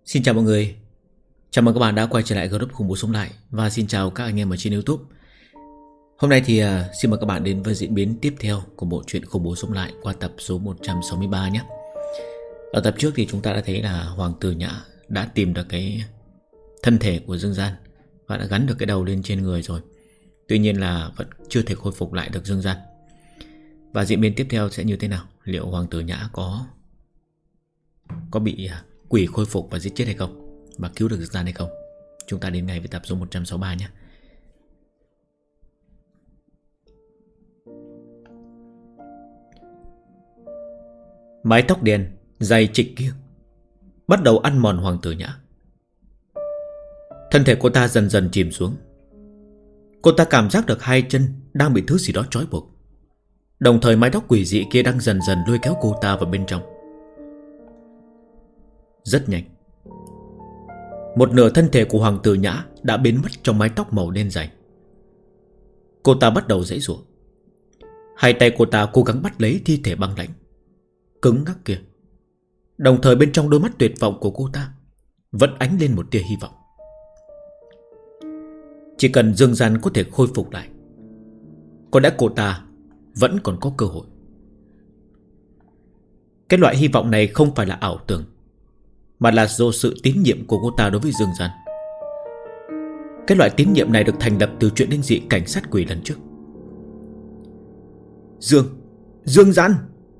Xin chào mọi người. Chào mừng các bạn đã quay trở lại group khủng bố sống lại. Và xin chào các anh em ở trên YouTube. Hôm nay thì xin mời các bạn đến với diễn biến tiếp theo của bộ truyện khủng bố sống lại qua tập số 163 nhé. Ở tập trước thì chúng ta đã thấy là Hoàng tử Nhã đã tìm được cái thân thể của Dương Gian và đã gắn được cái đầu lên trên người rồi. Tuy nhiên là vẫn chưa thể khôi phục lại được Dương Gian. Và diễn biến tiếp theo sẽ như thế nào? Liệu Hoàng tử Nhã có bị quỷ khôi phục và giết chết hay không, và cứu được Dương Gian hay không? Chúng ta đến ngay với tập số 163 nhé. Mái tóc đen dài trịch kia bắt đầu ăn mòn Hoàng tử Nhã. Thân thể cô ta dần dần chìm xuống. Cô ta cảm giác được hai chân đang bị thứ gì đó trói buộc. Đồng thời mái tóc quỷ dị kia đang dần dần lôi kéo cô ta vào bên trong. Rất nhanh, một nửa thân thể của Hoàng tử Nhã đã biến mất trong mái tóc màu đen dày. Cô ta bắt đầu giãy giụa. Hai tay cô ta cố gắng bắt lấy thi thể băng lãnh cứng ngắc kia. Đồng thời bên trong đôi mắt tuyệt vọng của cô ta vẫn ánh lên một tia hy vọng. Chỉ cần Dương Gian có thể khôi phục lại, có lẽ cô ta vẫn còn có cơ hội. Cái loại hy vọng này không phải là ảo tưởng, mà là do sự tín nhiệm của cô ta đối với Dương Gian. Cái loại tín nhiệm này được thành lập từ chuyện linh dị cảnh sát quỷ lần trước. Dương Gian!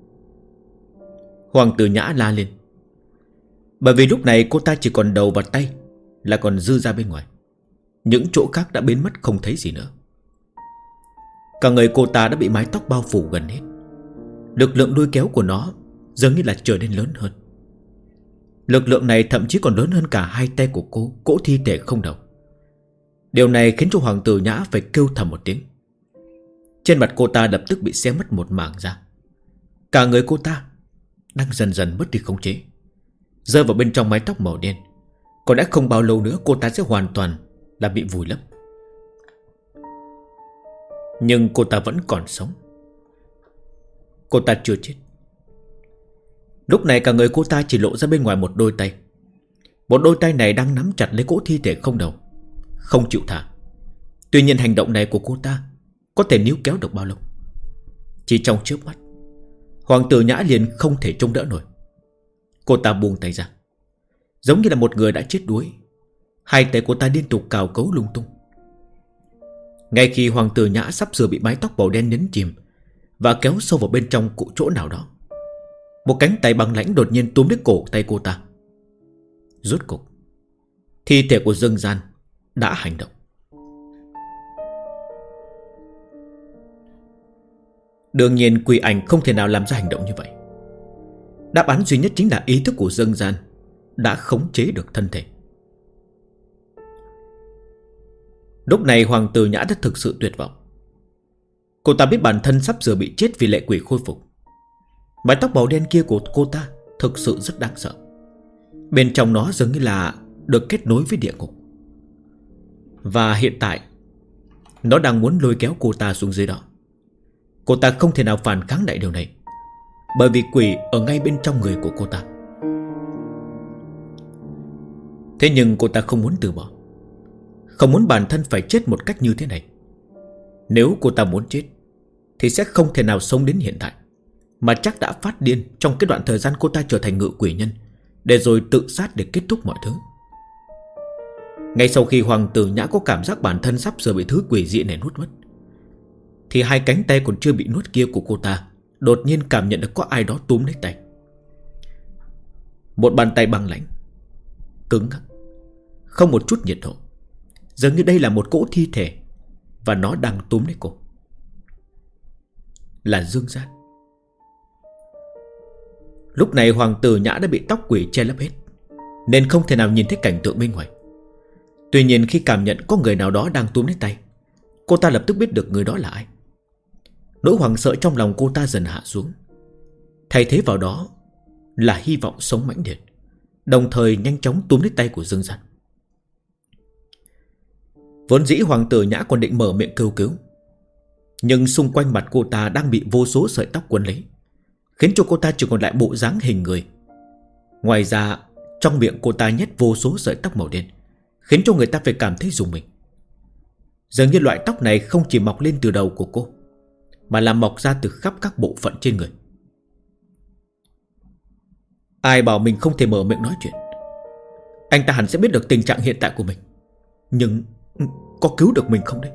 Hoàng tử Nhã la lên. Bởi vì lúc này cô ta chỉ còn đầu và tay là còn dư ra bên ngoài. Những chỗ khác đã biến mất không thấy gì nữa. Cả người cô ta đã bị mái tóc bao phủ gần hết. Lực lượng lôi kéo của nó dường như là trở nên lớn hơn. Lực lượng này thậm chí còn lớn hơn cả hai tay của cô, cỗ thi thể không đầu. Điều này khiến cho Hoàng tử Nhã phải kêu thầm một tiếng. Trên mặt cô ta lập tức bị xé mất một mảng da. Cả người cô ta đang dần dần mất đi khống chế, rơi vào bên trong mái tóc màu đen. Có lẽ không bao lâu nữa cô ta sẽ hoàn toàn là bị vùi lấp. Nhưng cô ta vẫn còn sống. Cô ta chưa chết. Lúc này cả người cô ta chỉ lộ ra bên ngoài một đôi tay. Một đôi tay này đang nắm chặt lấy cỗ thi thể không đầu, không chịu thả. Tuy nhiên hành động này của cô ta có thể níu kéo được bao lâu? Chỉ trong chớp mắt, Hoàng tử Nhã liền không thể chống đỡ nổi. Cô ta buông tay ra, giống như là một người đã chết đuối. Hai tay cô ta liên tục cào cấu lung tung. Ngay khi Hoàng tử Nhã sắp sửa bị mái tóc màu đen nhấn chìm và kéo sâu vào bên trong chỗ nào đó, một cánh tay băng lãnh đột nhiên túm lấy cổ tay cô ta. Rốt cục, thi thể của Dương Gian đã hành động. Đương nhiên quỷ ảnh không thể nào làm ra hành động như vậy. Đáp án duy nhất chính là ý thức của Dương Gian đã khống chế được thân thể. Lúc này Hoàng tử Nhã đã thực sự tuyệt vọng. Cô ta biết bản thân sắp sửa bị chết vì lệ quỷ khôi phục. Mái tóc màu đen kia của cô ta thực sự rất đáng sợ. Bên trong nó dường như là được kết nối với địa ngục. Và hiện tại nó đang muốn lôi kéo cô ta xuống dưới đó. Cô ta không thể nào phản kháng lại điều này, bởi vì quỷ ở ngay bên trong người của cô ta. Thế nhưng cô ta không muốn từ bỏ, không muốn bản thân phải chết một cách như thế này. Nếu cô ta muốn chết thì sẽ không thể nào sống đến hiện tại, mà chắc đã phát điên trong cái đoạn thời gian cô ta trở thành ngự quỷ nhân, để rồi tự sát để kết thúc mọi thứ. Ngay sau khi Hoàng tử Nhã có cảm giác bản thân sắp sửa bị thứ quỷ dị này nuốt mất, thì hai cánh tay còn chưa bị nuốt kia của cô ta đột nhiên cảm nhận được có ai đó túm lấy tay. Một bàn tay băng lãnh, cứng ngắc, không một chút nhiệt độ. Dường như đây là một cỗ thi thể, và nó đang túm lấy cô. Là Dương Gian. Lúc này Hoàng tử Nhã đã bị tóc quỷ che lấp hết, nên không thể nào nhìn thấy cảnh tượng bên ngoài. Tuy nhiên khi cảm nhận có người nào đó đang túm lấy tay, cô ta lập tức biết được người đó là ai. Nỗi hoảng sợ trong lòng cô ta dần hạ xuống, thay thế vào đó là hy vọng sống mãnh liệt, đồng thời nhanh chóng túm lấy tay của Dương Gian. Vốn dĩ Hoàng tử Nhã còn định mở miệng kêu cứu, nhưng xung quanh mặt cô ta đang bị vô số sợi tóc quấn lấy, khiến cho cô ta chỉ còn lại bộ dáng hình người. Ngoài ra Trong miệng cô ta nhét vô số sợi tóc màu đen, khiến cho người ta phải cảm thấy rùng mình. Dường như loại tóc này không chỉ mọc lên từ đầu của cô, mà là mọc ra từ khắp các bộ phận trên người. Ai bảo mình không thể mở miệng nói chuyện? Anh ta hẳn sẽ biết được tình trạng hiện tại của mình, nhưng có cứu được mình không đấy?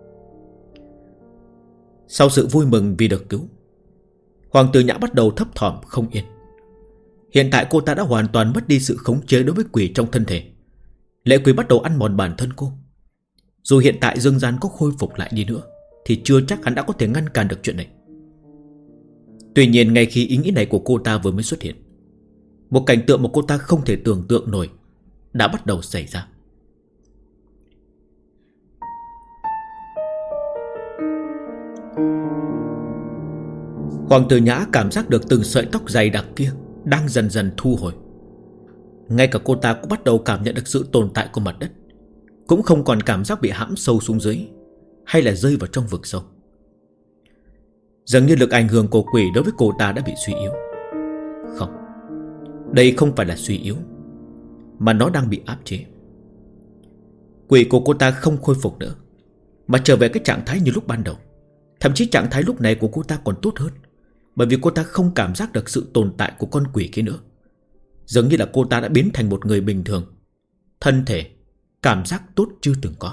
Sau sự vui mừng vì được cứu, Hoàng tử Nhã bắt đầu thấp thỏm không yên. Hiện tại cô ta đã hoàn toàn mất đi sự khống chế đối với quỷ trong thân thể. Lệ quỷ bắt đầu ăn mòn bản thân cô. Dù hiện tại Dương Gian có khôi phục lại đi nữa, thì chưa chắc hắn đã có thể ngăn cản được chuyện này. Tuy nhiên ngay khi ý nghĩ này của cô ta vừa mới xuất hiện, một cảnh tượng mà cô ta không thể tưởng tượng nổi đã bắt đầu xảy ra. Hoàng tử Nhã cảm giác được từng sợi tóc dày đặc kia đang dần dần thu hồi. Ngay cả cô ta cũng bắt đầu cảm nhận được sự tồn tại của mặt đất, cũng không còn cảm giác bị hãm sâu xuống dưới, hay là rơi vào trong vực sâu. Dường như lực ảnh hưởng của quỷ đối với cô ta đã bị suy yếu. Không, đây không phải là suy yếu, mà nó đang bị áp chế. Quỷ của cô ta không khôi phục nữa, mà trở về cái trạng thái như lúc ban đầu. Thậm chí trạng thái lúc này của cô ta còn tốt hơn, bởi vì cô ta không cảm giác được sự tồn tại của con quỷ kia nữa. Dường như là cô ta đã biến thành một người bình thường, thân thể, cảm giác tốt chưa từng có.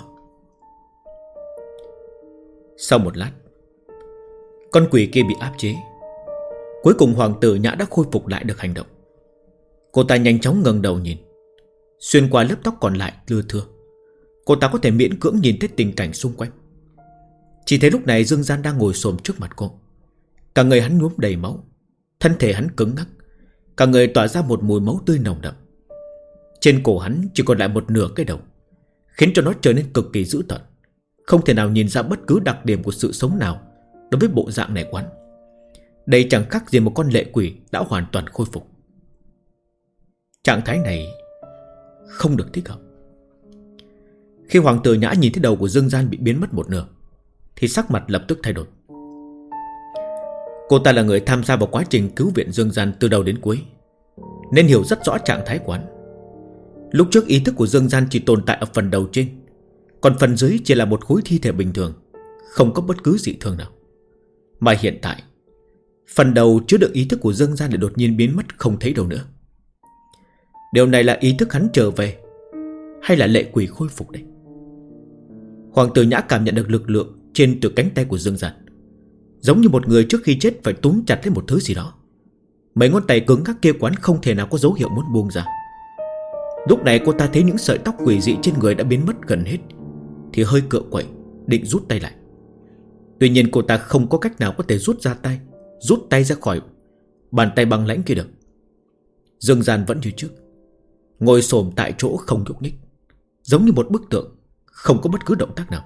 Sau một lát, con quỷ kia bị áp chế. Cuối cùng Hoàng tử Nhã đã khôi phục lại được hành động. Cô ta nhanh chóng ngẩng đầu nhìn. Xuyên qua lớp tóc còn lại lưa thưa, cô ta có thể miễn cưỡng nhìn thấy tình cảnh xung quanh. Chỉ thấy lúc này Dương Gian đang ngồi xổm trước mặt cô. Cả người hắn nhuốm đầy máu, thân thể hắn cứng ngắc, cả người tỏa ra một mùi máu tươi nồng đậm. Trên cổ hắn chỉ còn lại một nửa cái đầu, khiến cho nó trở nên cực kỳ dữ tợn. Không thể nào nhìn ra bất cứ đặc điểm của sự sống nào đối với bộ dạng này của hắn. Đây chẳng khác gì một con lệ quỷ đã hoàn toàn khôi phục. Trạng thái này không được thích hợp. Khi Hoàng tử Nhã nhìn thấy đầu của Dương Gian bị biến mất một nửa, thì sắc mặt lập tức thay đổi. Cô ta là người tham gia vào quá trình cứu viện Dương Gian từ đầu đến cuối, nên hiểu rất rõ trạng thái của hắn. Lúc trước ý thức của Dương Gian chỉ tồn tại ở phần đầu trên, còn phần dưới chỉ là một khối thi thể bình thường, không có bất cứ dị thường nào. Mà hiện tại, phần đầu chứa đựng ý thức của Dương Gian lại đột nhiên biến mất không thấy đâu nữa. Điều này là ý thức hắn trở về, hay là lệ quỷ khôi phục đấy? Hoàng tử Nhã cảm nhận được lực lượng trên từ cánh tay của Dương Gian, giống như một người trước khi chết phải túm chặt lấy một thứ gì đó. Mấy ngón tay cứng ngắc kia quán không thể nào có dấu hiệu muốn buông ra. Lúc này cô ta thấy những sợi tóc quỷ dị trên người đã biến mất gần hết, thì hơi cựa quậy, định rút tay lại. Tuy nhiên cô ta không có cách nào có thể rút tay ra khỏi bàn tay băng lãnh kia được. Dương Gian vẫn như trước, ngồi xổm tại chỗ không nhúc nhích, giống như một bức tượng, không có bất cứ động tác nào.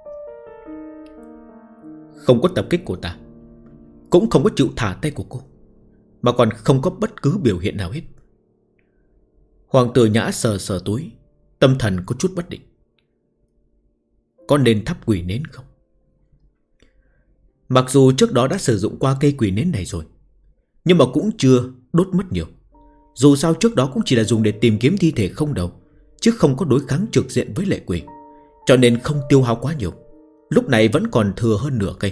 Không có tập kích của ta, cũng không có chịu thả tay của cô, mà còn không có bất cứ biểu hiện nào hết. Hoàng tử Nhã sờ sờ túi, tâm thần có chút bất định. Có nên thắp quỷ nến không? Mặc dù trước đó đã sử dụng qua cây quỷ nến này rồi, nhưng mà cũng chưa đốt mất nhiều. Dù sao trước đó cũng chỉ là dùng để tìm kiếm thi thể không đầu, chứ không có đối kháng trực diện với lệ quỷ, cho nên không tiêu hao quá nhiều. Lúc này vẫn còn thừa hơn nửa cây.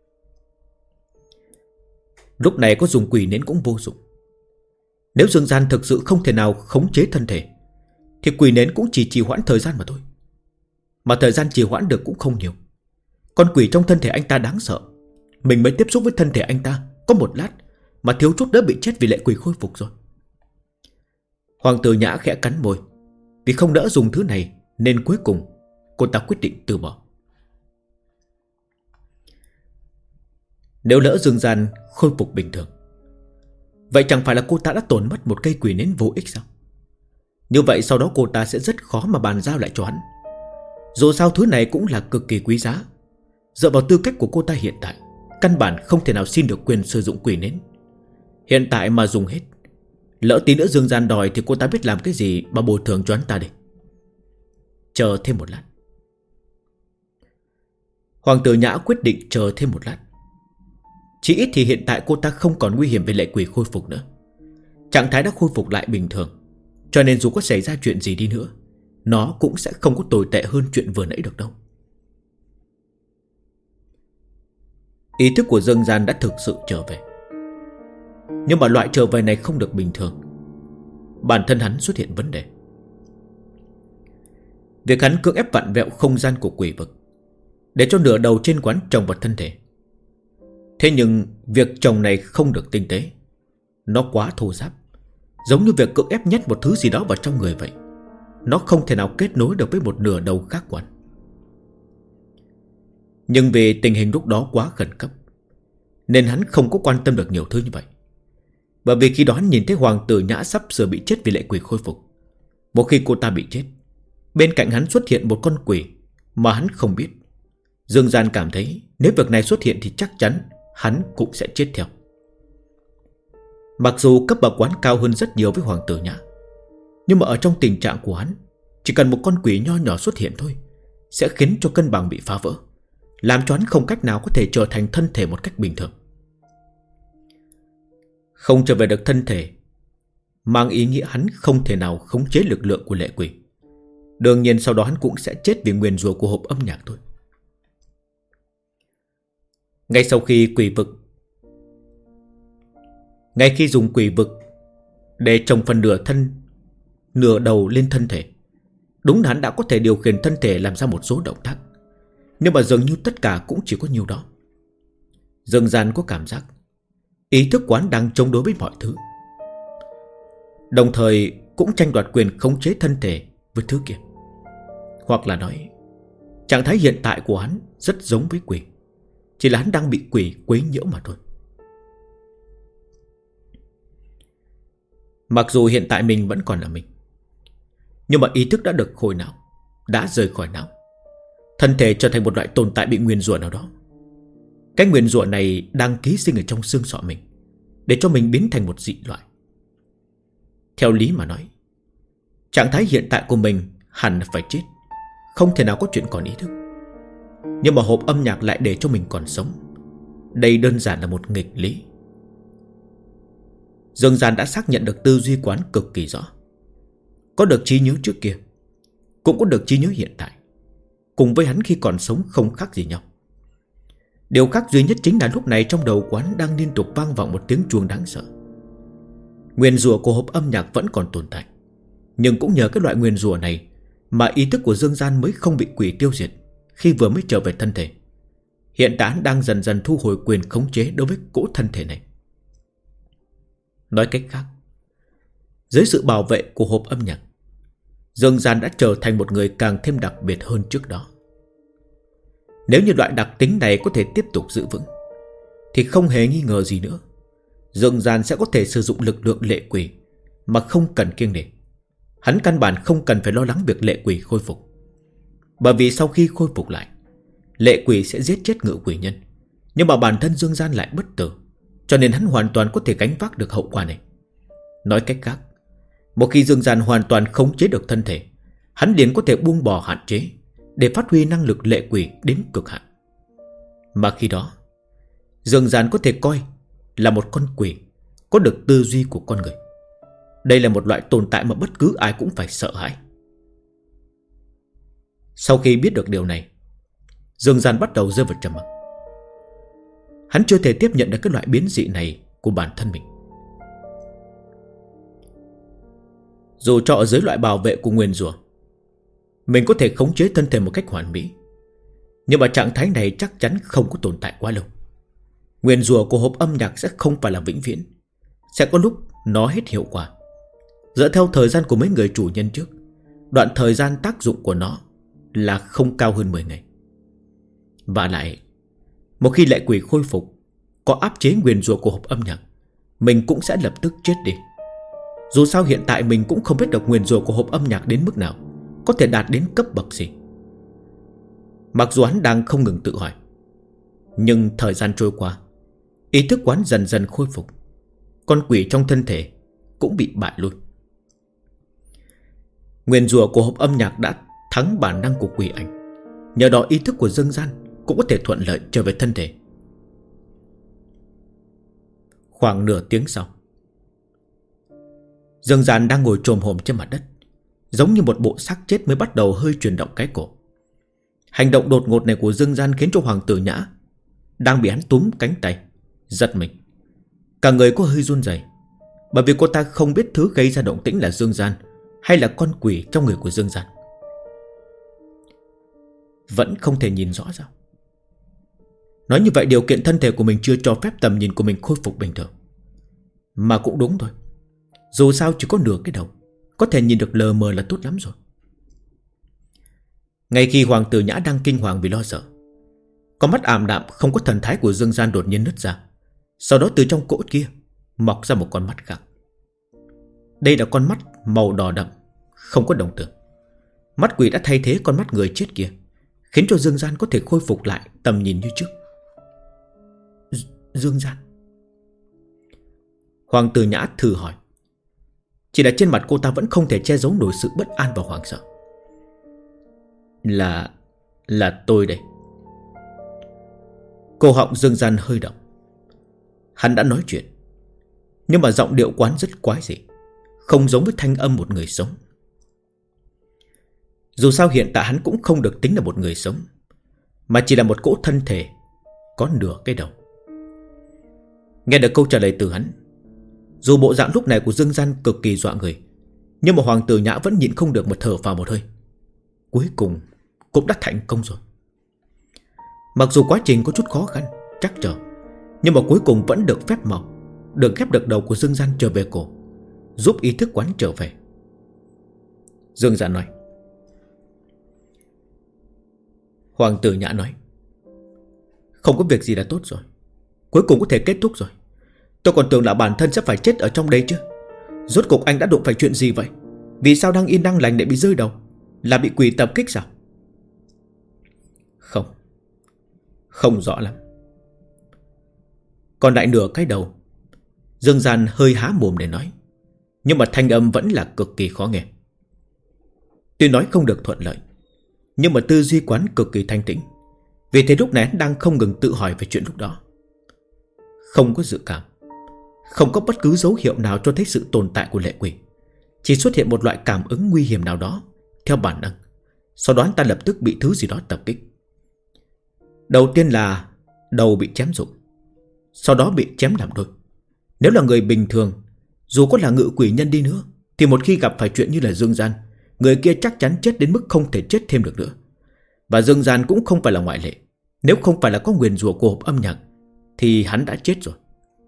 Lúc này có dùng quỷ nến cũng vô dụng. Nếu Dương Gian thực sự không thể nào khống chế thân thể, thì quỷ nến cũng chỉ trì hoãn thời gian mà thôi. Mà thời gian trì hoãn được cũng không nhiều. Con quỷ trong thân thể anh ta đáng sợ. Mình mới tiếp xúc với thân thể anh ta có một lát mà thiếu chút đã bị chết vì lệ quỷ khôi phục rồi. Hoàng tử Nhã khẽ cắn môi. Vì không đỡ dùng thứ này nên cuối cùng cô ta quyết định từ bỏ. Nếu lỡ Dương Gian khôi phục bình thường, vậy chẳng phải là cô ta đã tổn mất một cây quỷ nến vô ích sao? Như vậy sau đó cô ta sẽ rất khó mà bàn giao lại cho hắn. Dù sao thứ này cũng là cực kỳ quý giá. Dựa vào tư cách của cô ta hiện tại, căn bản không thể nào xin được quyền sử dụng quỷ nến. Hiện tại mà dùng hết, lỡ tí nữa Dương Gian đòi thì cô ta biết làm cái gì mà bồi thường cho hắn ta đây. Chờ thêm một lát. Hoàng tử Nhã quyết định chờ thêm một lát. Chỉ ít thì hiện tại cô ta không còn nguy hiểm về lệ quỷ khôi phục nữa. Trạng thái đã khôi phục lại bình thường. Cho nên dù có xảy ra chuyện gì đi nữa, nó cũng sẽ không có tồi tệ hơn chuyện vừa nãy được đâu. Ý thức của Dương Gian đã thực sự trở về. Nhưng mà loại trở về này không được bình thường. Bản thân hắn xuất hiện vấn đề. Việc hắn cưỡng ép vặn vẹo không gian của quỷ vực để cho nửa đầu trên quán trồng vào thân thể. Thế nhưng việc trồng này không được tinh tế. Nó quá thô ráp, giống như việc cưỡng ép nhét một thứ gì đó vào trong người vậy. Nó không thể nào kết nối được với một nửa đầu khác quán. Nhưng vì tình hình lúc đó quá khẩn cấp, nên hắn không có quan tâm được nhiều thứ như vậy. Bởi vì khi đó hắn nhìn thấy Hoàng tử Nhã sắp sửa bị chết vì lệ quỷ khôi phục. Một khi cô ta bị chết, bên cạnh hắn xuất hiện một con quỷ mà hắn không biết. Dương Gian cảm thấy nếu việc này xuất hiện thì chắc chắn hắn cũng sẽ chết theo. Mặc dù cấp bậc quán cao hơn rất nhiều với Hoàng tử Nhã, nhưng mà ở trong tình trạng của hắn, chỉ cần một con quỷ nho nhỏ xuất hiện thôi sẽ khiến cho cân bằng bị phá vỡ, làm cho hắn không cách nào có thể trở thành thân thể một cách bình thường. Không trở về được thân thể mang ý nghĩa hắn không thể nào khống chế lực lượng của lệ quỷ. Đương nhiên sau đó hắn cũng sẽ chết vì nguyền rủa của hộp âm nhạc thôi. Ngay khi dùng quỷ vực để trồng phần nửa đầu lên thân thể, đúng là hắn đã có thể điều khiển thân thể làm ra một số động tác. Nhưng mà dường như tất cả cũng chỉ có nhiêu đó. Dương Gian có cảm giác ý thức quán đang chống đối với mọi thứ, đồng thời cũng tranh đoạt quyền khống chế thân thể với thứ kia. Hoặc là nói, trạng thái hiện tại của hắn rất giống với quỷ, chỉ là hắn đang bị quỷ quấy nhiễu mà thôi. Mặc dù hiện tại mình vẫn còn là mình, nhưng mà ý thức đã được hồi não, đã rời khỏi não. Thân thể trở thành một loại tồn tại bị nguyền rủa nào đó. Cái nguyền rủa này đang ký sinh ở trong xương sọ mình, để cho mình biến thành một dị loại. Theo lý mà nói, trạng thái hiện tại của mình hẳn là phải chết, không thể nào có chuyện còn ý thức. Nhưng mà hộp âm nhạc lại để cho mình còn sống. Đây đơn giản là một nghịch lý. Dương Gian đã xác nhận được tư duy quán cực kỳ rõ. Có được trí nhớ trước kia, cũng có được trí nhớ hiện tại. Cùng với hắn khi còn sống không khác gì nhau. Điều khác duy nhất chính là lúc này trong đầu quán đang liên tục vang vọng một tiếng chuông đáng sợ. Nguyền rủa của hộp âm nhạc vẫn còn tồn tại, nhưng cũng nhờ cái loại nguyền rủa này mà ý thức của Dương Gian mới không bị quỷ tiêu diệt khi vừa mới trở về thân thể. Hiện tại hắn đang dần dần thu hồi quyền khống chế đối với cỗ thân thể này. Nói cách khác, dưới sự bảo vệ của hộp âm nhạc, Dương Gian đã trở thành một người càng thêm đặc biệt hơn trước đó. Nếu như loại đặc tính này có thể tiếp tục giữ vững, thì không hề nghi ngờ gì nữa, Dương Gian sẽ có thể sử dụng lực lượng lệ quỷ mà không cần kiêng nể. Hắn căn bản không cần phải lo lắng việc lệ quỷ khôi phục. Bởi vì sau khi khôi phục lại, lệ quỷ sẽ giết chết ngự quỷ nhân, nhưng mà bản thân Dương Gian lại bất tử, cho nên hắn hoàn toàn có thể gánh vác được hậu quả này. Nói cách khác, một khi Dương Gian hoàn toàn khống chế được thân thể, hắn liền có thể buông bỏ hạn chế để phát huy năng lực lệ quỷ đến cực hạn. Mà khi đó, Dương Gian có thể coi là một con quỷ có được tư duy của con người. Đây là một loại tồn tại mà bất cứ ai cũng phải sợ hãi. Sau khi biết được điều này, Dương Gian bắt đầu rơi vào trầm mặc. Hắn chưa thể tiếp nhận được cái loại biến dị này của bản thân mình. Dù cho ở dưới loại bảo vệ của nguyền rủa, mình có thể khống chế thân thể một cách hoàn mỹ, nhưng mà trạng thái này chắc chắn không có tồn tại quá lâu. Nguyền rủa của hộp âm nhạc sẽ không phải là vĩnh viễn, sẽ có lúc nó hết hiệu quả. Dựa theo thời gian của mấy người chủ nhân trước, đoạn thời gian tác dụng của nó là không cao hơn 10 ngày. Và lại, một khi lệ quỷ khôi phục, có áp chế nguyền rủa của hộp âm nhạc, mình cũng sẽ lập tức chết đi. Dù sao hiện tại mình cũng không biết được nguyền rủa của hộp âm nhạc đến mức nào, có thể đạt đến cấp bậc gì. Mặc dù hắn đang không ngừng tự hỏi, nhưng thời gian trôi qua, ý thức quán dần dần khôi phục. Con quỷ trong thân thể cũng bị bại lui. Nguyền rủa của hộp âm nhạc đã thắng bản năng của quỷ ảnh. Nhờ đó ý thức của Dương Gian cũng có thể thuận lợi trở về thân thể. Khoảng nửa tiếng sau, Dương Gian đang ngồi chồm hổm trên mặt đất, giống như một bộ xác chết mới bắt đầu hơi chuyển động cái cổ. Hành động đột ngột này của Dương Gian khiến cho Hoàng Tử Nhã đang bị hắn túm cánh tay giật mình. Cả người có hơi run rẩy, bởi vì cô ta không biết thứ gây ra động tĩnh là Dương Gian hay là con quỷ trong người của Dương Gian. Vẫn không thể nhìn rõ sao? Nói như vậy điều kiện thân thể của mình chưa cho phép tầm nhìn của mình khôi phục bình thường. Mà cũng đúng thôi, dù sao chỉ có nửa cái đầu, có thể nhìn được lờ mờ là tốt lắm rồi. Ngay khi Hoàng Tử Nhã đang kinh hoàng vì lo sợ, con mắt ảm đạm không có thần thái của Dương Gian đột nhiên nứt ra. Sau đó từ trong cỗ kia mọc ra một con mắt khác. Đây là con mắt màu đỏ đậm, không có đồng tử. Mắt quỷ đã thay thế con mắt người chết kia, khiến cho Dương Gian có thể khôi phục lại tầm nhìn như trước. Dương Gian. Hoàng Tử Nhã thử hỏi. Chỉ là trên mặt cô ta vẫn không thể che giấu nổi sự bất an và hoảng sợ. Là tôi đây. Cổ họng Dương Gian hơi động. Hắn đã nói chuyện, nhưng mà giọng điệu quán rất quái dị, không giống với thanh âm một người sống. Dù sao hiện tại hắn cũng không được tính là một người sống, mà chỉ là một cỗ thân thể có nửa cái đầu. Nghe được câu trả lời từ hắn, dù bộ dạng lúc này của Dương Gian cực kỳ dọa người, nhưng mà Hoàng Tử Nhã vẫn nhịn không được mà thở vào một hơi. Cuối cùng cũng đã thành công rồi. Mặc dù quá trình có chút khó khăn, trắc trở, nhưng mà cuối cùng vẫn được phép màu, được ghép được đầu của Dương Gian trở về cổ, giúp ý thức quán trở về. Dương Gian nói. Hoàng Tử Nhã nói. Không có việc gì là tốt rồi, cuối cùng có thể kết thúc rồi. Tôi còn tưởng là bản thân sẽ phải chết ở trong đây chứ. Rốt cuộc anh đã đụng phải chuyện gì vậy? Vì sao đang yên đang lành lại bị rơi đầu? Là bị quỷ tập kích sao? Không rõ lắm. Còn lại nửa cái đầu. Dương Gian hơi há mồm để nói, nhưng mà thanh âm vẫn là cực kỳ khó nghe. Tuy nói không được thuận lợi, nhưng mà tư duy quán cực kỳ thanh tĩnh. Vì thế lúc này hắn đang không ngừng tự hỏi về chuyện lúc đó. Không có dự cảm, không có bất cứ dấu hiệu nào cho thấy sự tồn tại của lệ quỷ. Chỉ xuất hiện một loại cảm ứng nguy hiểm nào đó theo bản năng. Sau đó hắn ta lập tức bị thứ gì đó tập kích. Đầu tiên là đầu bị chém rụng, sau đó bị chém làm đôi. Nếu là người bình thường, dù có là ngự quỷ nhân đi nữa, thì một khi gặp phải chuyện như là Dương Gian, người kia chắc chắn chết đến mức không thể chết thêm được nữa. Và Dương Gian cũng không phải là ngoại lệ. Nếu không phải là có nguyền rủa của hộp âm nhạc, thì hắn đã chết rồi.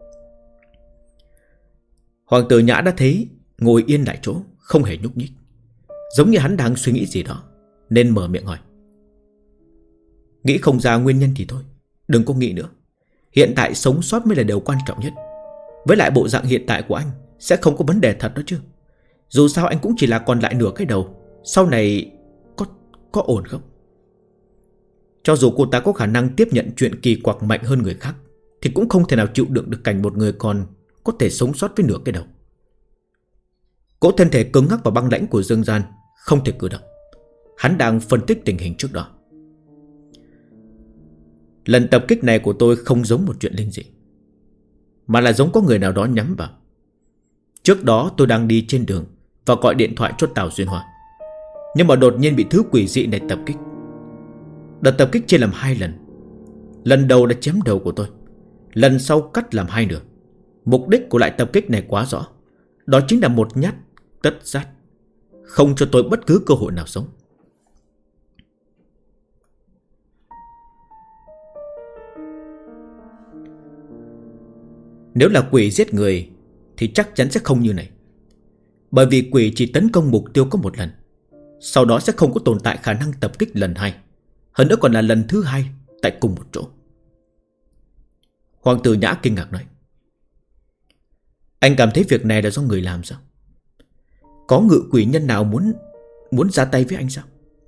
Hoàng Tử Nhã đã thấy ngồi yên lại chỗ, không hề nhúc nhích, giống như hắn đang suy nghĩ gì đó, nên mở miệng hỏi. Nghĩ không ra nguyên nhân thì thôi, đừng có nghĩ nữa. Hiện tại sống sót mới là điều quan trọng nhất. Với lại bộ dạng hiện tại của anh sẽ không có vấn đề thật đó chứ. Dù sao anh cũng chỉ là còn lại nửa cái đầu. Sau này có ổn không? Cho dù cô ta có khả năng tiếp nhận chuyện kỳ quặc mạnh hơn người khác, thì cũng không thể nào chịu đựng được cảnh một người còn có thể sống sót với nửa cái đầu. Cỗ thân thể cứng ngắc và băng lãnh của Dương Gian không thể cử động. Hắn đang phân tích tình hình trước đó. Lần tập kích này của tôi không giống một chuyện linh dị, mà là giống có người nào đó nhắm vào. Trước đó tôi đang đi trên đường và gọi điện thoại cho Tào Duyên Hoa, nhưng mà đột nhiên bị thứ quỷ dị này tập kích. Đợt tập kích chia làm 2 lần. Lần đầu đã chém đầu của tôi, lần sau cắt làm 2 nửa. Mục đích của lại tập kích này quá rõ, đó chính là một nhát tất sát, không cho tôi bất cứ cơ hội nào sống. Nếu là quỷ giết người thì chắc chắn sẽ không như này. Bởi vì quỷ chỉ tấn công mục tiêu có một lần, sau đó sẽ không có tồn tại khả năng tập kích lần 2, hơn nữa còn là lần thứ 2 tại cùng một chỗ. Hoàng Tử Nhã kinh ngạc nói. Anh cảm thấy việc này là do người làm sao? Có ngự quỷ nhân nào muốn ra tay với anh sao?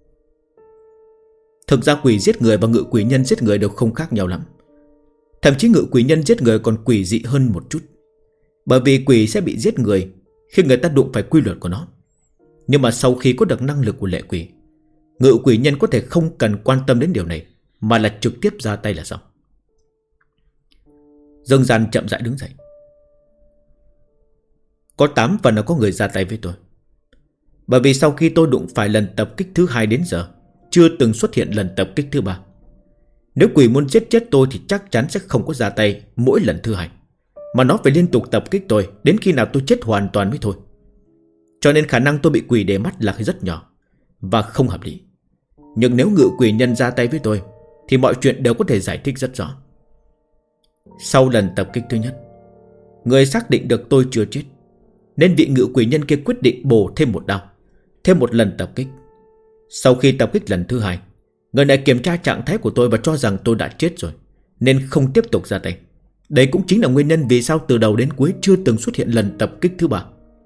Thực ra quỷ giết người và ngự quỷ nhân giết người đều không khác nhau lắm. Thậm chí ngự quỷ nhân giết người còn quỷ dị hơn một chút. Bởi vì quỷ sẽ bị giết người khi người ta đụng phải quy luật của nó. Nhưng mà sau khi có được năng lực của lệ quỷ, ngự quỷ nhân có thể không cần quan tâm đến điều này, mà là trực tiếp ra tay là xong. Dương Gian chậm rãi đứng dậy. Có 8 phần là có người ra tay với tôi. Bởi vì sau khi tôi đụng phải lần tập kích thứ 2 đến giờ, chưa từng xuất hiện lần tập kích thứ 3. Nếu quỷ muốn giết chết tôi thì chắc chắn sẽ không có ra tay mỗi lần thứ 2, mà nó phải liên tục tập kích tôi đến khi nào tôi chết hoàn toàn mới thôi. Cho nên khả năng tôi bị quỷ để mắt là rất nhỏ và không hợp lý. Nhưng nếu ngự quỷ nhân ra tay với tôi thì mọi chuyện đều có thể giải thích rất rõ. Sau lần tập kích thứ nhất, người xác định được tôi chưa chết, nên vị ngự quỷ nhân kia quyết định bổ thêm một đao, thêm một lần tập kích. Sau khi tập kích lần thứ 2, người này kiểm tra trạng thái của tôi và cho rằng tôi đã chết rồi, nên không tiếp tục ra tay. Đây cũng chính là nguyên nhân vì sao từ đầu đến cuối chưa từng xuất hiện lần tập kích thứ 3.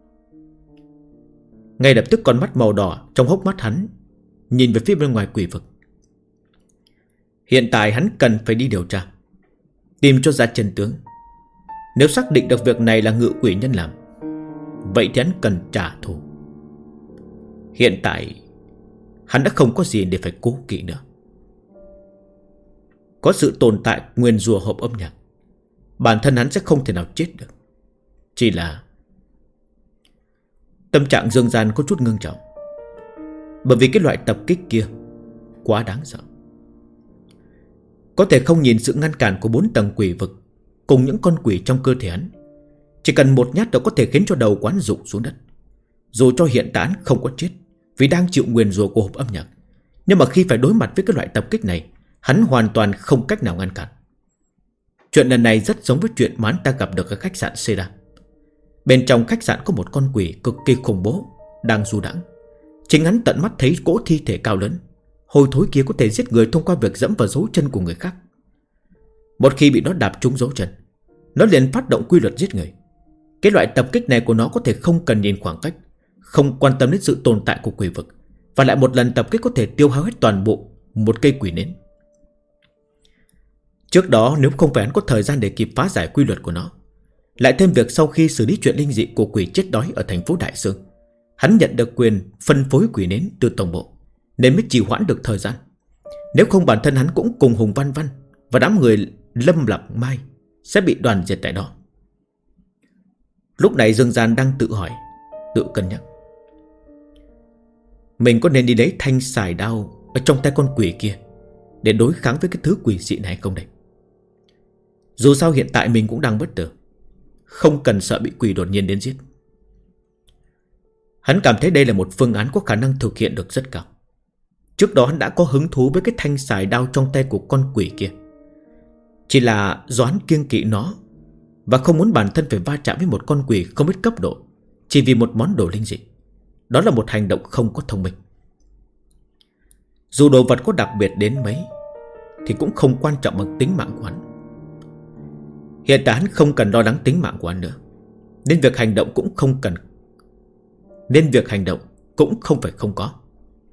Ngay lập tức con mắt màu đỏ trong hốc mắt hắn nhìn về phía bên ngoài quỷ vực. Hiện tại hắn cần phải đi điều tra, tìm cho ra chân tướng. Nếu xác định được việc này là ngự quỷ nhân làm, vậy thì hắn cần trả thù. Hiện tại hắn đã không có gì để phải cố kỵ nữa. Có sự tồn tại nguyền rủa hộp âm nhạc, bản thân hắn sẽ không thể nào chết được. Chỉ là tâm trạng Dương Gian có chút ngưng trọng, bởi vì cái loại tập kích kia quá đáng sợ. Có thể không nhìn sự ngăn cản của 4 tầng quỷ vực cùng những con quỷ trong cơ thể hắn, chỉ cần một nhát đó có thể khiến cho đầu quán rụng xuống đất. Dù cho hiện tại hắn không có chết vì đang chịu nguyền rủa của hộp âm nhạc, nhưng mà khi phải đối mặt với cái loại tập kích này, hắn hoàn toàn không cách nào ngăn cản. Chuyện lần này rất giống với chuyện mà hắn ta gặp được ở khách sạn Seda. Bên trong khách sạn có một con quỷ cực kỳ khủng bố đang du đãng. Chính hắn tận mắt thấy cỗ thi thể cao lớn, hôi thối kia có thể giết người thông qua việc dẫm vào dấu chân của người khác. Một khi bị nó đạp trúng dấu chân, nó liền phát động quy luật giết người. Cái loại tập kích này của nó có thể không cần nhìn khoảng cách, không quan tâm đến sự tồn tại của quỷ vực, và lại một lần tập kích có thể tiêu hao hết toàn bộ một cây quỷ nến. Trước đó nếu không phải hắn có thời gian để kịp phá giải quy luật của nó, lại thêm việc sau khi xử lý chuyện linh dị của quỷ chết đói ở thành phố Đại Sương, hắn nhận được quyền phân phối quỷ nến từ tổng bộ, nên mới trì hoãn được thời gian. Nếu không bản thân hắn cũng cùng Hùng Văn Văn và đám người Lâm Lạc Mai sẽ bị đoàn diệt tại đó. Lúc này Dương Gian đang tự hỏi, tự cân nhắc, mình có nên đi lấy thanh xài đao ở trong tay con quỷ kia để đối kháng với cái thứ quỷ dị này không đây? Dù sao hiện tại mình cũng đang bất tử, không cần sợ bị quỷ đột nhiên đến giết. Hắn cảm thấy đây là một phương án có khả năng thực hiện được rất cao. Trước đó hắn đã có hứng thú với cái thanh xài đao trong tay của con quỷ kia, chỉ là do hắn kiêng kỵ nó và không muốn bản thân phải va chạm với một con quỷ không biết cấp độ chỉ vì một món đồ linh dị. Đó là một hành động không có thông minh. Dù đồ vật có đặc biệt đến mấy thì cũng không quan trọng bằng tính mạng của hắn. Hiện tại hắn không cần lo lắng tính mạng của hắn nữa, nên việc hành động cũng không phải không có.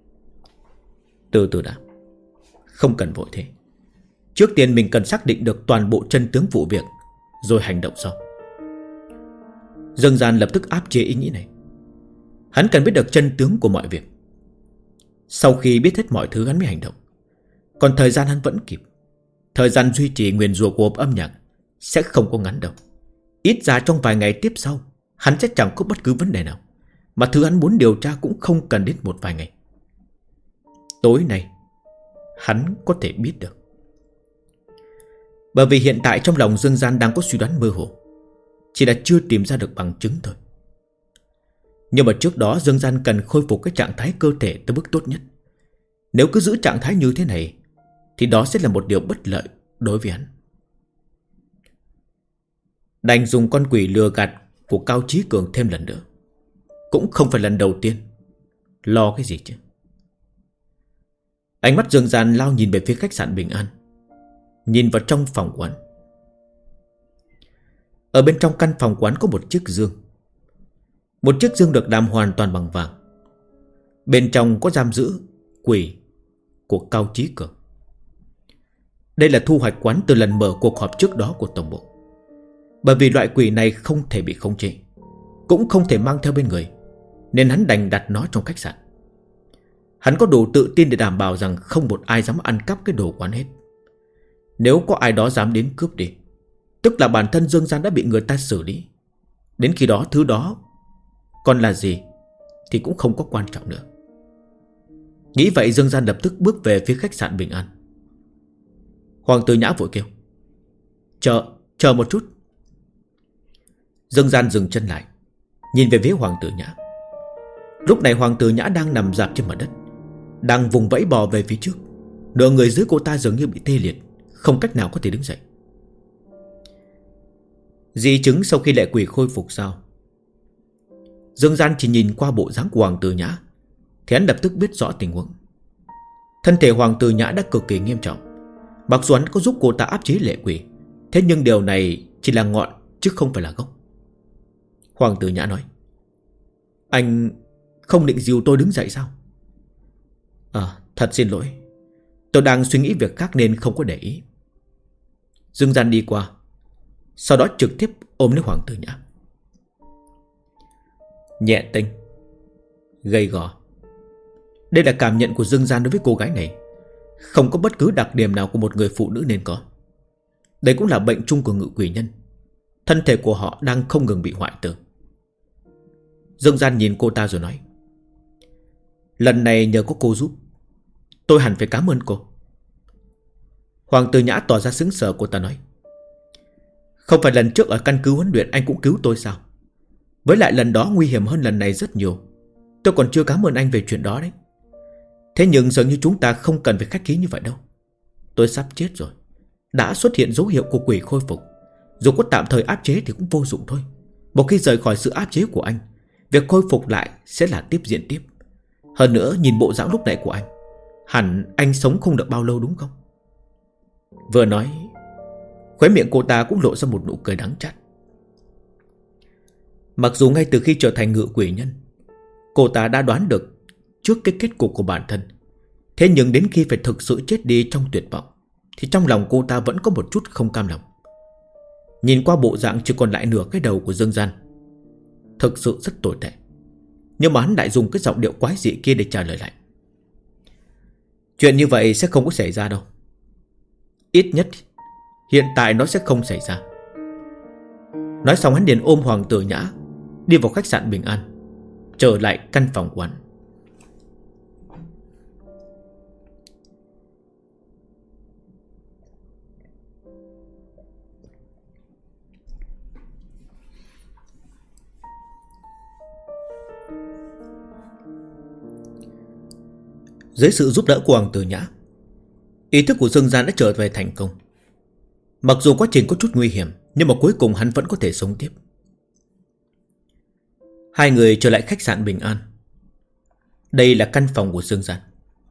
Từ từ đã, không cần vội thế. Trước tiên mình cần xác định được toàn bộ chân tướng vụ việc, rồi hành động sau. Dương Gian lập tức áp chế ý nghĩ này. Hắn cần biết được chân tướng của mọi việc. Sau khi biết hết mọi thứ hắn mới hành động. Còn thời gian hắn vẫn kịp. Thời gian duy trì nguyền rủa của hộp âm nhạc sẽ không có ngắn đâu. Ít ra trong vài ngày tiếp sau, hắn sẽ chẳng có bất cứ vấn đề nào, mà thứ hắn muốn điều tra cũng không cần đến một vài ngày. Tối nay hắn có thể biết được. Bởi vì hiện tại trong lòng Dương Gian đang có suy đoán mơ hồ, chỉ là chưa tìm ra được bằng chứng thôi. Nhưng mà trước đó Dương Gian cần khôi phục cái trạng thái cơ thể tới mức tốt nhất. Nếu cứ giữ trạng thái như thế này thì đó sẽ là một điều bất lợi đối với hắn. Đành dùng con quỷ lừa gạt của Cao Chí Cường thêm lần nữa. Cũng không phải lần đầu tiên. Lo cái gì chứ? Ánh mắt Dương Gian lao nhìn về phía khách sạn Bình An, nhìn vào trong phòng quán. Ở bên trong căn phòng quán có một chiếc dương. Một chiếc dương được làm hoàn toàn bằng vàng. Bên trong có giam giữ quỷ của Cao Chí Cường. Đây là thu hoạch quán từ lần mở cuộc họp trước đó của tổng bộ. Bởi vì loại quỷ này không thể bị khống chế, cũng không thể mang theo bên người, nên hắn đành đặt nó trong khách sạn. Hắn có đủ tự tin để đảm bảo rằng không một ai dám ăn cắp cái đồ quán hết. Nếu có ai đó dám đến cướp đi, tức là bản thân Dương Gian đã bị người ta xử lý. Đến khi đó thứ đó Còn là gì thì cũng không có quan trọng nữa. Nghĩ vậy Dương Gian lập tức bước về phía khách sạn Bình An. Hoàng Tử Nhã vội kêu: Chờ một chút. Dương Gian dừng chân lại, nhìn về phía Hoàng Tử Nhã. Lúc này Hoàng Tử Nhã đang nằm rạp trên mặt đất, đang vùng vẫy bò về phía trước. Nửa người dưới cô ta dường như bị tê liệt, không cách nào có thể đứng dậy. Di chứng sau khi lệ quỷ khôi phục sao? Dương Gian chỉ nhìn qua bộ dáng của Hoàng Tử Nhã thì hắn lập tức biết rõ tình huống. Thân thể Hoàng Tử Nhã đã cực kỳ nghiêm trọng. Mặc dù hắn có giúp cô ta áp chế lệ quỷ, thế nhưng điều này chỉ là ngọn chứ không phải là gốc. Hoàng Tử Nhã nói: Anh không định dìu tôi đứng dậy sao? Thật xin lỗi, tôi đang suy nghĩ việc khác nên không có để ý. Dương Gian đi qua, sau đó trực tiếp ôm lấy Hoàng Tử Nhã. Nhẹ tinh, gầy gò. Đây là cảm nhận của Dương Gian đối với cô gái này. Không có bất cứ đặc điểm nào của một người phụ nữ nên có. Đây cũng là bệnh chung của ngự quỷ nhân. Thân thể của họ đang không ngừng bị hoại tử. Dương Gian nhìn cô ta rồi nói: Lần này nhờ có cô giúp, tôi hẳn phải cảm ơn cô. Hoàng Tử Nhã tỏ ra sững sờ. Cô ta nói: Không phải lần trước ở căn cứ huấn luyện anh cũng cứu tôi sao? Với lại lần đó nguy hiểm hơn lần này rất nhiều. Tôi còn chưa cảm ơn anh về chuyện đó đấy. Thế nhưng dường như chúng ta không cần phải khách khí như vậy đâu. Tôi sắp chết rồi, đã xuất hiện dấu hiệu của quỷ khôi phục. Dù có tạm thời áp chế thì cũng vô dụng thôi. Một khi rời khỏi sự áp chế của anh, việc khôi phục lại sẽ là tiếp diễn tiếp. Hơn nữa nhìn bộ dạng lúc này của anh, hẳn anh sống không được bao lâu đúng không? Vừa nói, khóe miệng cô ta cũng lộ ra một nụ cười đắng chát. Mặc dù ngay từ khi trở thành ngự quỷ nhân, cô ta đã đoán được trước cái kết cục của bản thân, thế nhưng đến khi phải thực sự chết đi trong tuyệt vọng thì trong lòng cô ta vẫn có một chút không cam lòng. Nhìn qua bộ dạng chỉ còn lại nửa cái đầu của Dương Gian, thực sự rất tồi tệ. Nhưng mà hắn lại dùng cái giọng điệu quái dị kia để trả lời lại: Chuyện như vậy sẽ không có xảy ra đâu. Ít nhất hiện tại nó sẽ không xảy ra. Nói xong hắn liền ôm Hoàng Tử Nhã đi vào khách sạn Bình An, trở lại căn phòng của hắn. Dưới sự giúp đỡ của Hoàng Tử Nhã, ý thức của Dương Gian đã trở về thành công. Mặc dù quá trình có chút nguy hiểm, nhưng mà cuối cùng hắn vẫn có thể sống tiếp. Hai người trở lại khách sạn Bình An. Đây là căn phòng của Dương Gian.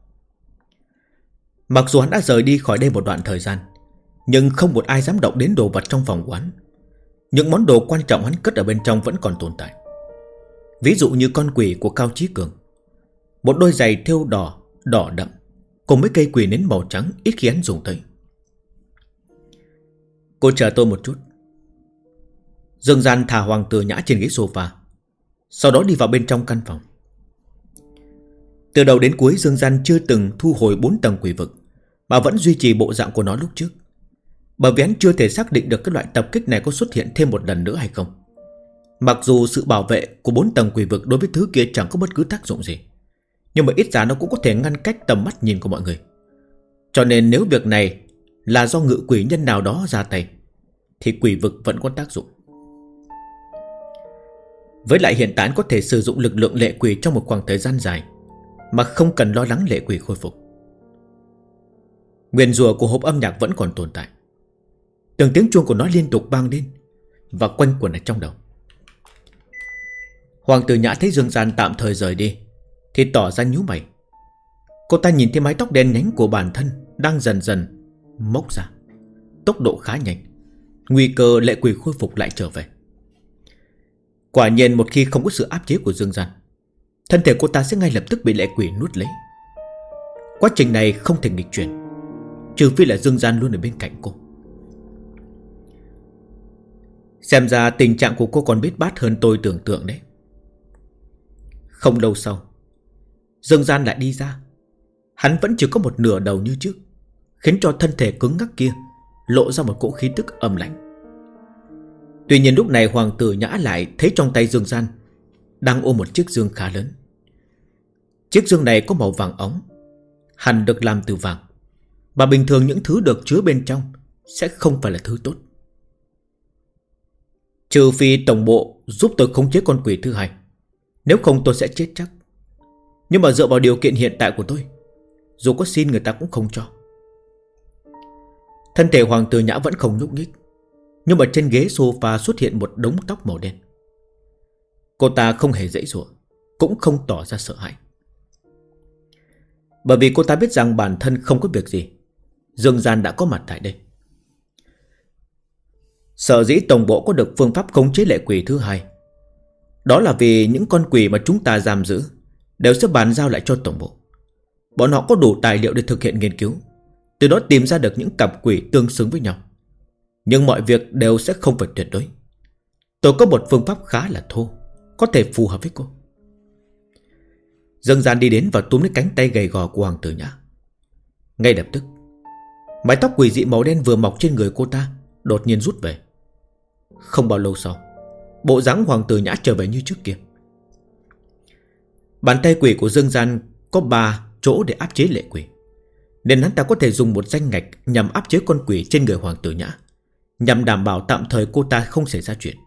Mặc dù hắn đã rời đi khỏi đây một đoạn thời gian, nhưng không một ai dám động đến đồ vật trong phòng của hắn. Những món đồ quan trọng hắn cất ở bên trong vẫn còn tồn tại. Ví dụ như con quỷ của Cao Chí Cường, một đôi giày thêu đỏ đậm, cùng với cây quỷ nến màu trắng ít khi hắn dùng tới. Cô chờ tôi một chút. Dương Gian thả Hoàng Tử Nhã trên ghế sofa, sau đó đi vào bên trong căn phòng. Từ đầu đến cuối Dương Gian chưa từng thu hồi 4 tầng quỷ vực, mà vẫn duy trì bộ dạng của nó lúc trước. Bởi vì hắn chưa thể xác định được cái loại tập kích này có xuất hiện thêm một lần nữa hay không. Mặc dù sự bảo vệ của 4 tầng quỷ vực đối với thứ kia chẳng có bất cứ tác dụng gì, nhưng mà ít ra nó cũng có thể ngăn cách tầm mắt nhìn của mọi người. Cho nên nếu việc này là do ngự quỷ nhân nào đó ra tay, thì quỷ vực vẫn có tác dụng. Với lại hiện tại có thể sử dụng lực lượng lệ quỷ trong một khoảng thời gian dài, mà không cần lo lắng lệ quỷ khôi phục. Nguyền rủa của hộp âm nhạc vẫn còn tồn tại. Từng tiếng chuông của nó liên tục vang lên và quanh quẩn ở trong đầu. Hoàng Tử Nhã thấy Dương Gian tạm thời rời đi thì tỏ ra nhíu mày. Cô ta nhìn thấy mái tóc đen nhánh của bản thân đang dần dần mốc ra, tốc độ khá nhanh. Nguy cơ lệ quỷ khôi phục lại trở về. Quả nhiên một khi không có sự áp chế của Dương Gian, thân thể cô ta sẽ ngay lập tức bị lệ quỷ nuốt lấy. Quá trình này không thể nghịch chuyển, trừ phi là Dương Gian luôn ở bên cạnh cô. Xem ra tình trạng của cô còn biết bát hơn tôi tưởng tượng đấy. Không lâu sau, Dương Gian lại đi ra. Hắn vẫn chỉ có một nửa đầu như trước, khiến cho thân thể cứng ngắc kia lộ ra một cỗ khí tức âm lãnh. Tuy nhiên lúc này Hoàng Tử Nhã lại thấy trong tay Dương Gian đang ôm một chiếc dương khá lớn. Chiếc dương này có màu vàng óng, hẳn được làm từ vàng, và bình thường những thứ được chứa bên trong sẽ không phải là thứ tốt. Trừ phi tổng bộ giúp tôi khống chế con quỷ thứ hai, nếu không tôi sẽ chết chắc. Nhưng mà dựa vào điều kiện hiện tại của tôi, dù có xin người ta cũng không cho. Thân thể Hoàng tử Nhã vẫn không nhúc nhích, nhưng mà trên ghế sofa xuất hiện một đống tóc màu đen. Cô ta không hề giãy giụa, cũng không tỏ ra sợ hãi, bởi vì cô ta biết rằng bản thân không có việc gì. Dương Gian đã có mặt tại đây. Sở dĩ tổng bộ có được phương pháp khống chế lệ quỷ thứ hai, đó là vì những con quỷ mà chúng ta giam giữ đều sẽ bàn giao lại cho tổng bộ. Bọn họ có đủ tài liệu để thực hiện nghiên cứu, từ đó tìm ra được những cặp quỷ tương xứng với nhau. Nhưng mọi việc đều sẽ không phải tuyệt đối. Tôi có một phương pháp khá là thô, có thể phù hợp với cô. Dương Gian đi đến và túm lấy cánh tay gầy gò của Hoàng tử Nhã. Ngay lập tức, mái tóc quỷ dị màu đen vừa mọc trên người cô ta đột nhiên rút về. Không bao lâu sau, bộ dáng Hoàng tử Nhã trở về như trước kia. Bàn tay quỷ của Dương Gian có 3 chỗ để áp chế lệ quỷ, nên hắn ta có thể dùng một danh ngạch nhằm áp chế con quỷ trên người Hoàng tử Nhã, nhằm đảm bảo tạm thời cô ta không xảy ra chuyện.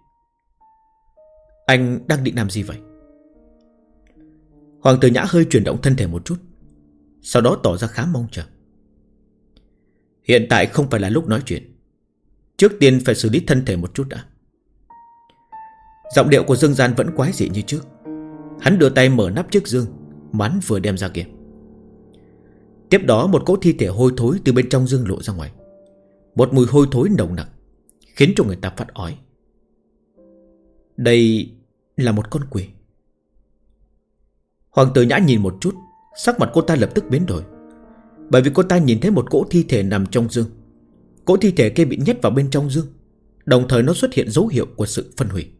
Anh đang định làm gì vậy? Hoàng tử Nhã hơi chuyển động thân thể một chút, sau đó tỏ ra khá mong chờ. Hiện tại không phải là lúc nói chuyện, trước tiên phải xử lý thân thể một chút đã. Giọng điệu của Dương Gian vẫn quái dị như trước. Hắn đưa tay mở nắp chiếc dương mà hắn vừa đem ra kia. Tiếp đó một cỗ thi thể hôi thối từ bên trong dương lộ ra ngoài. Một mùi hôi thối nồng nặc khiến cho người ta phát ói. Đây là một con quỷ. Hoàng tử Nhã nhìn một chút, sắc mặt cô ta lập tức biến đổi, bởi vì cô ta nhìn thấy một cỗ thi thể nằm trong dương. Cỗ thi thể kia bị nhét vào bên trong dương, đồng thời nó xuất hiện dấu hiệu của sự phân hủy.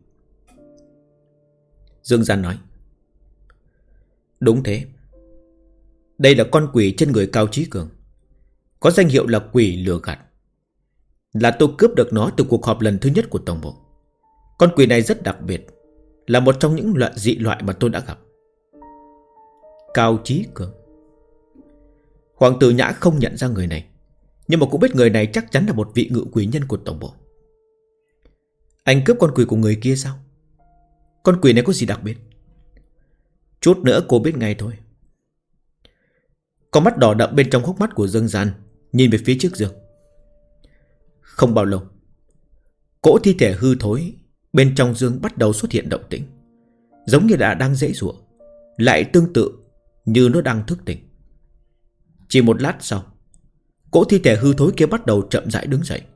Dương Gian nói: Đúng thế, đây là con quỷ trên người Cao Chí Cường, có danh hiệu là quỷ lừa gạt. Là tôi cướp được nó từ cuộc họp lần thứ nhất của tổng bộ. Con quỷ này rất đặc biệt, là một trong những dị loại mà tôi đã gặp. Cao Chí Cường. Hoàng tử Nhã không nhận ra người này, nhưng mà cũng biết người này chắc chắn là một vị ngự quỷ nhân của tổng bộ. Anh cướp con quỷ của người kia sao? Con quỷ này có gì đặc biệt? Chút nữa cô biết ngay thôi. Con mắt đỏ đậm bên trong hốc mắt của Dương Gian nhìn về phía trước giường. Không bao lâu, cỗ thi thể hư thối bên trong giường bắt đầu xuất hiện động tĩnh, giống như là đang giãy giụa, lại tương tự như nó đang thức tỉnh. Chỉ một lát sau, cỗ thi thể hư thối kia bắt đầu chậm rãi đứng dậy.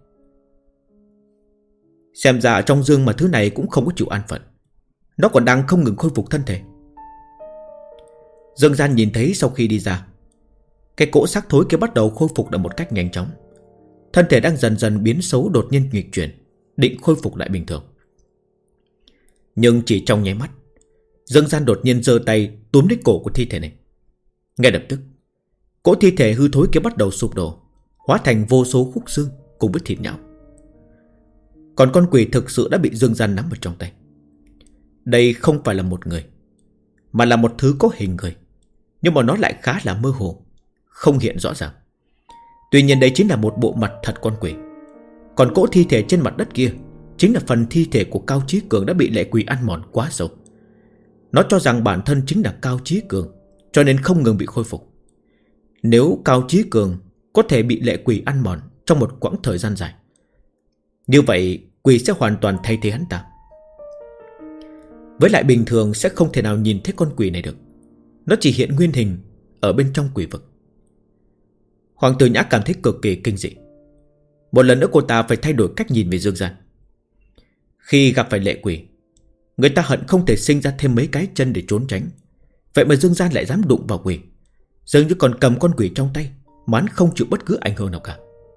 Xem ra trong giường mà thứ này cũng không có chịu an phận, nó còn đang không ngừng khôi phục thân thể. Dương Gian nhìn thấy sau khi đi ra, cái cỗ xác thối kia bắt đầu khôi phục được một cách nhanh chóng. Thân thể đang dần dần biến xấu đột nhiên nghịch chuyển, định khôi phục lại bình thường. Nhưng chỉ trong nháy mắt, Dương Gian đột nhiên giơ tay túm lấy cổ của thi thể này. Ngay lập tức, cỗ thi thể hư thối kia bắt đầu sụp đổ, hóa thành vô số khúc xương cùng với thịt nhão. Còn con quỷ thực sự đã bị Dương Gian nắm ở trong tay. Đây không phải là một người, mà là một thứ có hình người, nhưng mà nó lại khá là mơ hồ, không hiện rõ ràng. Tuy nhiên đây chính là một bộ mặt thật con quỷ. Còn cỗ thi thể trên mặt đất kia chính là phần thi thể của Cao Chí Cường đã bị lệ quỷ ăn mòn quá sâu. Nó cho rằng bản thân chính là Cao Chí Cường, cho nên không ngừng bị khôi phục. Nếu Cao Chí Cường có thể bị lệ quỷ ăn mòn trong một quãng thời gian dài, như vậy quỷ sẽ hoàn toàn thay thế hắn ta. Với lại bình thường sẽ không thể nào nhìn thấy con quỷ này được, nó chỉ hiện nguyên hình ở bên trong quỷ vực. Hoàng tử Nhã cảm thấy cực kỳ kinh dị. Một lần nữa cô ta phải thay đổi cách nhìn về Dương Gian. Khi gặp phải lệ quỷ, người ta hận không thể sinh ra thêm mấy cái chân để trốn tránh. Vậy mà Dương Gian lại dám đụng vào quỷ, dường như còn cầm con quỷ trong tay, mà hắn không chịu bất cứ ảnh hưởng nào cả.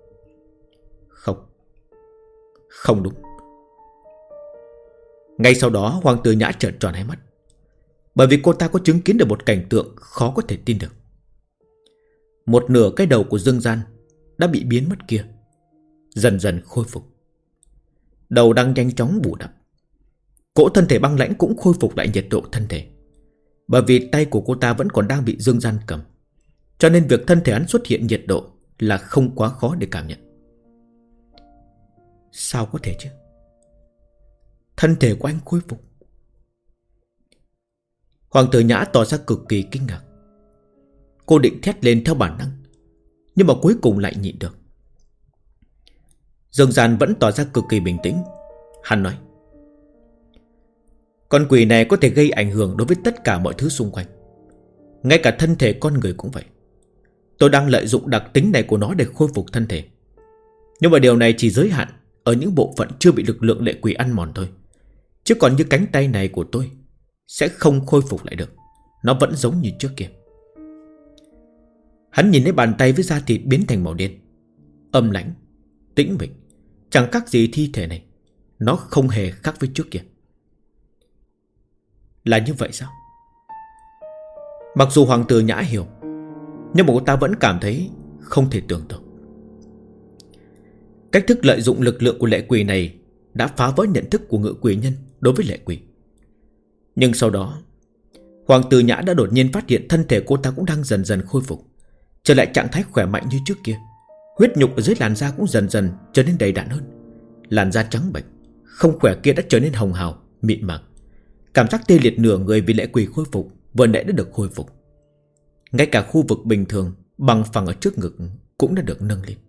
Không đúng. Ngay sau đó Hoàng tử Nhã trợn tròn hai mắt, bởi vì cô ta có chứng kiến được một cảnh tượng khó có thể tin được. Một nửa cái đầu của Dương Gian đã bị biến mất kia dần dần khôi phục. Đầu đang nhanh chóng bù đắp, cỗ thân thể băng lãnh cũng khôi phục lại nhiệt độ thân thể. Bởi vì tay của cô ta vẫn còn đang bị Dương Gian cầm, cho nên việc thân thể hắn xuất hiện nhiệt độ là không quá khó để cảm nhận. Sao có thể chứ? Thân thể của anh khôi phục. Hoàng tử Nhã tỏ ra cực kỳ kinh ngạc. Cô định thét lên theo bản năng, nhưng mà cuối cùng lại nhịn được. Dương Gian vẫn tỏ ra cực kỳ bình tĩnh. Hắn nói: con quỷ này có thể gây ảnh hưởng đối với tất cả mọi thứ xung quanh, ngay cả thân thể con người cũng vậy. Tôi đang lợi dụng đặc tính này của nó để khôi phục thân thể. Nhưng mà điều này chỉ giới hạn ở những bộ phận chưa bị lực lượng lệ quỷ ăn mòn thôi. Chứ còn như cánh tay này của tôi sẽ không khôi phục lại được. Nó vẫn giống như trước kia. Hắn nhìn thấy bàn tay với da thịt biến thành màu đen, âm lãnh, tĩnh mịch, chẳng khác gì thi thể này. Nó không hề khác với trước kia. Là như vậy sao? Mặc dù Hoàng tử Nhã hiểu, nhưng mà cô ta vẫn cảm thấy không thể tưởng tượng. Cách thức lợi dụng lực lượng của lệ quỷ này đã phá vỡ nhận thức của ngự quỷ nhân đối với lệ quỷ. Nhưng sau đó, Hoàng tử Nhã đã đột nhiên phát hiện thân thể cô ta cũng đang dần dần khôi phục, trở lại trạng thái khỏe mạnh như trước kia. Huyết nhục ở dưới làn da cũng dần dần trở nên đầy đặn hơn. Làn da trắng bệch, không khỏe kia đã trở nên hồng hào, mịn màng. Cảm giác tê liệt nửa người vì lệ quỷ khôi phục vừa nãy đã được khôi phục. Ngay cả khu vực bình thường bằng phẳng ở trước ngực cũng đã được nâng lên.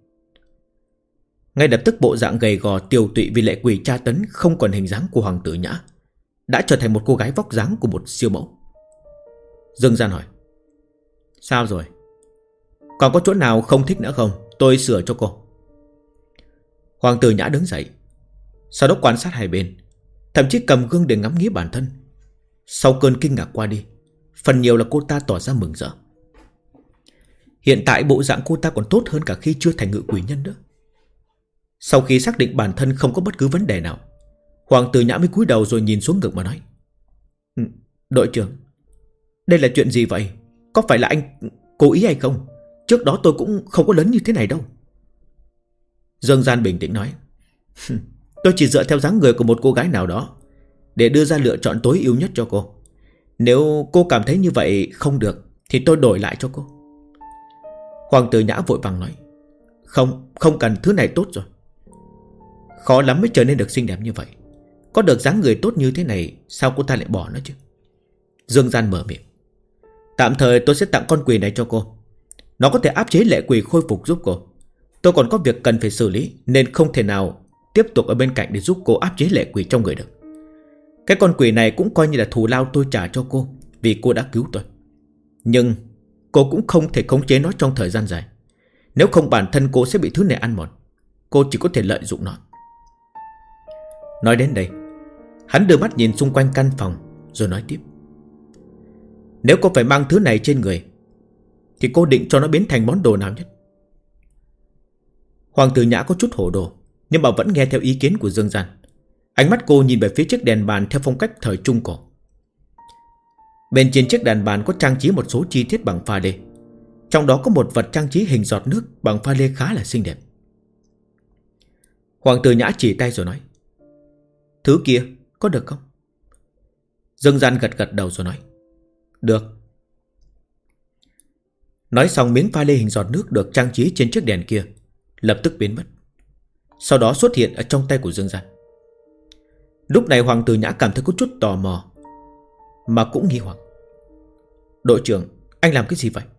Ngay lập tức bộ dạng gầy gò tiều tụy vì lệ quỷ tra tấn không còn hình dáng của Hoàng tử Nhã đã trở thành một cô gái vóc dáng của một siêu mẫu. Dương Gian hỏi: sao rồi? Còn có chỗ nào không thích nữa không? Tôi sửa cho cô. Hoàng tử Nhã đứng dậy, sau đó quan sát hai bên, thậm chí cầm gương để ngắm nghía bản thân. Sau cơn kinh ngạc qua đi, phần nhiều là cô ta tỏ ra mừng rỡ. Hiện tại bộ dạng cô ta còn tốt hơn cả khi chưa thành ngự quỷ nhân nữa. Sau khi xác định bản thân không có bất cứ vấn đề nào, Hoàng tử Nhã mới cúi đầu rồi nhìn xuống ngực mà nói: đội trưởng, đây là chuyện gì vậy? Có phải là anh cố ý hay không? Trước đó tôi cũng không có lớn như thế này đâu. Dương Gian bình tĩnh nói: tôi chỉ dựa theo dáng người của một cô gái nào đó để đưa ra lựa chọn tối ưu nhất cho cô. Nếu cô cảm thấy như vậy không được thì tôi đổi lại cho cô. Hoàng tử Nhã vội vàng nói: Không cần, thứ này tốt rồi. Khó lắm mới trở nên được xinh đẹp như vậy. Có được dáng người tốt như thế này, sao cô ta lại bỏ nó chứ? Dương Gian mở miệng: tạm thời tôi sẽ tặng con quỷ này cho cô. Nó có thể áp chế lệ quỷ khôi phục giúp cô. Tôi còn có việc cần phải xử lý, nên không thể nào tiếp tục ở bên cạnh để giúp cô áp chế lệ quỷ trong người được. Cái con quỷ này cũng coi như là thù lao tôi trả cho cô, vì cô đã cứu tôi. Nhưng cô cũng không thể khống chế nó trong thời gian dài. Nếu không bản thân cô sẽ bị thứ này ăn mòn. Cô chỉ có thể lợi dụng nó. Nói đến đây, hắn đưa mắt nhìn xung quanh căn phòng rồi nói tiếp: nếu cô phải mang thứ này trên người thì cô định cho nó biến thành món đồ nào nhất? Hoàng tử Nhã có chút hổ đồ, nhưng mà vẫn nghe theo ý kiến của Dương Gian. Ánh mắt cô nhìn về phía chiếc đèn bàn theo phong cách thời Trung Cổ. Bên trên chiếc đèn bàn có trang trí một số chi tiết bằng pha lê. Trong đó có một vật trang trí hình giọt nước bằng pha lê khá là xinh đẹp. Hoàng tử Nhã chỉ tay rồi nói: thứ kia có được không? Dương Gian gật gật đầu rồi nói: được. Nói xong, miếng pha lê hình giọt nước được trang trí trên chiếc đèn kia lập tức biến mất, sau đó xuất hiện ở trong tay của Dương Gian. Lúc này Hoàng tử Nhã cảm thấy có chút tò mò, mà cũng nghi hoặc: đội trưởng, anh làm cái gì vậy?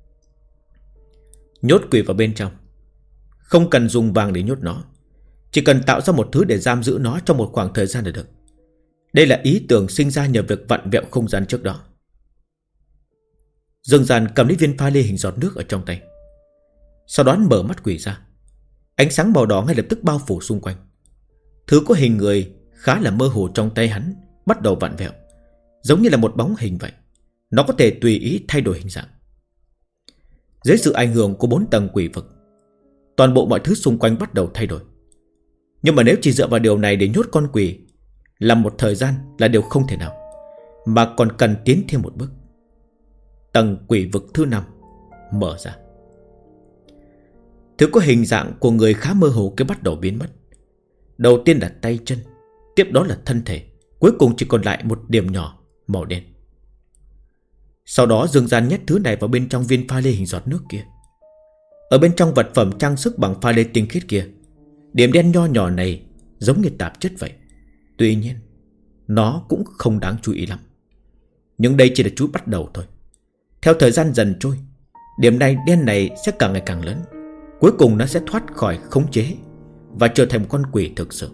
Nhốt quỷ vào bên trong. Không cần dùng vàng để nhốt nó, chỉ cần tạo ra một thứ để giam giữ nó trong một khoảng thời gian là được. Đây là ý tưởng sinh ra nhờ việc vặn vẹo không gian trước đó. Dương Gian cầm lấy viên pha lê hình giọt nước ở trong tay, sau đó mở mắt quỷ ra. Ánh sáng màu đỏ ngay lập tức bao phủ xung quanh. Thứ có hình người khá là mơ hồ trong tay hắn bắt đầu vặn vẹo, giống như là một bóng hình vậy. Nó có thể tùy ý thay đổi hình dạng. Dưới sự ảnh hưởng của 4 tầng quỷ vực, toàn bộ mọi thứ xung quanh bắt đầu thay đổi. Nhưng mà nếu chỉ dựa vào điều này để nhốt con quỷ làm một thời gian là điều không thể nào, mà còn cần tiến thêm một bước. Tầng quỷ vực thứ 5 mở ra. Thứ có hình dạng của người khá mơ hồ kia bắt đầu biến mất. Đầu tiên là tay chân, tiếp đó là thân thể, Cuối cùng chỉ còn lại một điểm nhỏ màu đen. Sau đó Dương Gian nhét thứ này vào bên trong viên pha lê hình giọt nước kia. Ở bên trong vật phẩm trang sức bằng pha lê tinh khiết kia, điểm đen nho nhỏ này giống như tạp chất vậy. Tuy nhiên nó cũng không đáng chú ý lắm. Nhưng đây chỉ là chút bắt đầu thôi. Theo thời gian dần trôi, điểm đen này sẽ càng ngày càng lớn. Cuối cùng nó sẽ thoát khỏi khống chế và trở thành một con quỷ thực sự.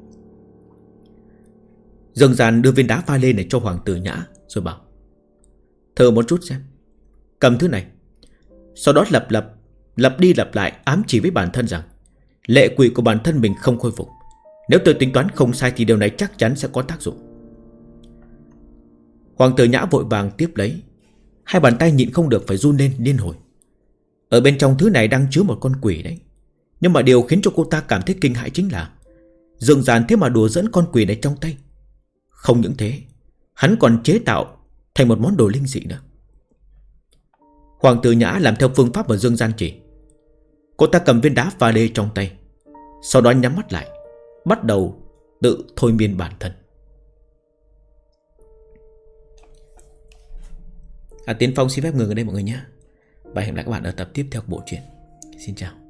Dương Gian đưa viên đá pha lê này cho Hoàng tử Nhã, rồi bảo: thử một chút xem, cầm thứ này. Sau đó lặp đi lặp lại ám chỉ với bản thân rằng lệ quỷ của bản thân mình không khôi phục. Nếu tôi tính toán không sai thì điều này chắc chắn sẽ có tác dụng. Hoàng tử Nhã vội vàng tiếp lấy. Hai bàn tay nhịn không được phải run lên liên hồi. Ở bên trong thứ này đang chứa một con quỷ đấy. Nhưng mà điều khiến cho cô ta cảm thấy kinh hãi chính là Dương Gian thế mà đùa dẫn con quỷ này trong tay. Không những thế, hắn còn chế tạo thành một món đồ linh dị nữa. Hoàng tử Nhã làm theo phương pháp mà Dương Gian chỉ. Cô ta cầm viên đá pha lê trong tay, sau đó nhắm mắt lại, bắt đầu tự thôi miên bản thân. Tiến Phong xin phép ngừng ở đây mọi người nhé. Và hẹn gặp lại các bạn ở tập tiếp theo của bộ truyện. Xin chào.